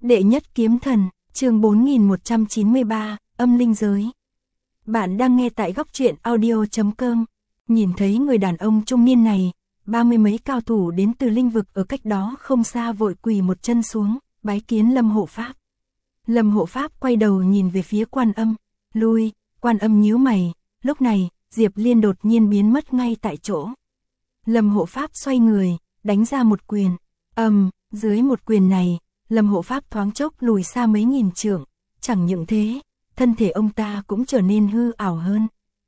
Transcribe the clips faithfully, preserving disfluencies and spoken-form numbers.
Đệ nhất kiếm thần, chương bốn nghìn một trăm chín mươi ba, âm linh giới. Bạn đang nghe tại góc truyện audio chấm com. Nhìn thấy người đàn ông trung niên này, ba mươi mấy cao thủ đến từ linh vực ở cách đó không xa vội quỳ một chân xuống, bái kiến Lâm hộ pháp. Lâm hộ pháp quay đầu nhìn về phía Quan Âm, lui, Quan Âm nhíu mày, lúc này, Diệp Liên đột nhiên biến mất ngay tại chỗ. Lâm hộ pháp xoay người, đánh ra một quyền, ầm, dưới một quyền này, Lâm hộ pháp thoáng chốc lùi xa mấy nghìn trượng, chẳng những thế, thân thể ông ta cũng trở nên hư ảo hơn.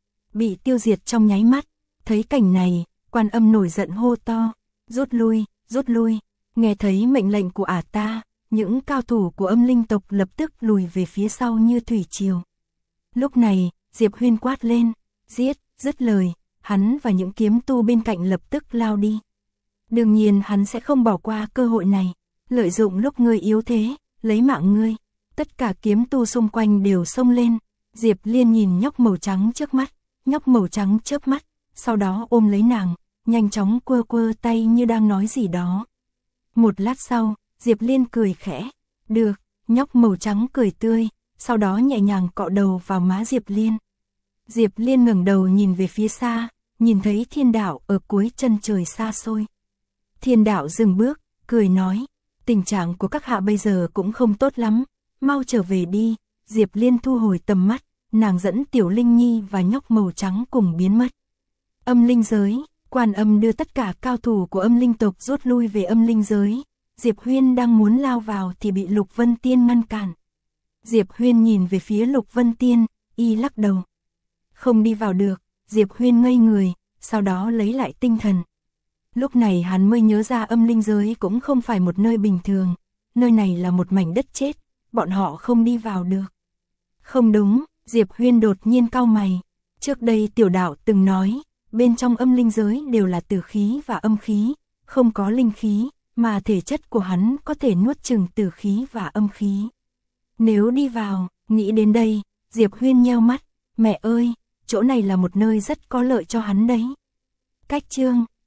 Bị tiêu diệt trong nháy mắt, thấy cảnh này, Quan Âm nổi giận hô to, rút lui, rút lui, nghe thấy mệnh lệnh của ả ta, những cao thủ của âm linh tộc lập tức lùi về phía sau như thủy triều. Lúc này, Diệp Huyên quát lên, giết, dứt lời, hắn và những kiếm tu bên cạnh lập tức lao đi. Đương nhiên hắn sẽ không bỏ qua cơ hội này, lợi dụng lúc ngươi yếu thế, lấy mạng ngươi. Tất cả kiếm tu xung quanh đều xông lên, Diệp Liên nhìn nhóc màu trắng trước mắt, nhóc màu trắng chớp mắt, sau đó ôm lấy nàng, nhanh chóng quơ quơ tay như đang nói gì đó. Một lát sau, Diệp Liên cười khẽ, được, nhóc màu trắng cười tươi, sau đó nhẹ nhàng cọ đầu vào má Diệp Liên. Diệp Liên ngẩng đầu nhìn về phía xa, nhìn thấy Thiên Đạo ở cuối chân trời xa xôi. Thiên Đạo dừng bước, cười nói, tình trạng của các hạ bây giờ cũng không tốt lắm, mau trở về đi. Diệp Liên thu hồi tầm mắt, nàng dẫn Tiểu Linh Nhi và nhóc màu trắng cùng biến mất. Âm linh giới, Quan Âm đưa tất cả cao thủ của âm linh tộc rút lui về âm linh giới. Diệp Huyên đang muốn lao vào thì bị Lục Vân Tiên ngăn cản. Diệp Huyên nhìn về phía Lục Vân Tiên, y lắc đầu. Không đi vào được, Diệp Huyên ngây người, sau đó lấy lại tinh thần. Lúc này hắn mới nhớ ra âm linh giới cũng không phải một nơi bình thường, nơi này là một mảnh đất chết, bọn họ không đi vào được. Không đúng, Diệp Huyên đột nhiên cau mày. Trước đây tiểu đạo từng nói, bên trong âm linh giới đều là tử khí và âm khí, không có linh khí, mà thể chất của hắn có thể nuốt chửng tử khí và âm khí. Nếu đi vào, nghĩ đến đây, Diệp Huyên nheo mắt, mẹ ơi, chỗ này là một nơi rất có lợi cho hắn đấy. Cách chương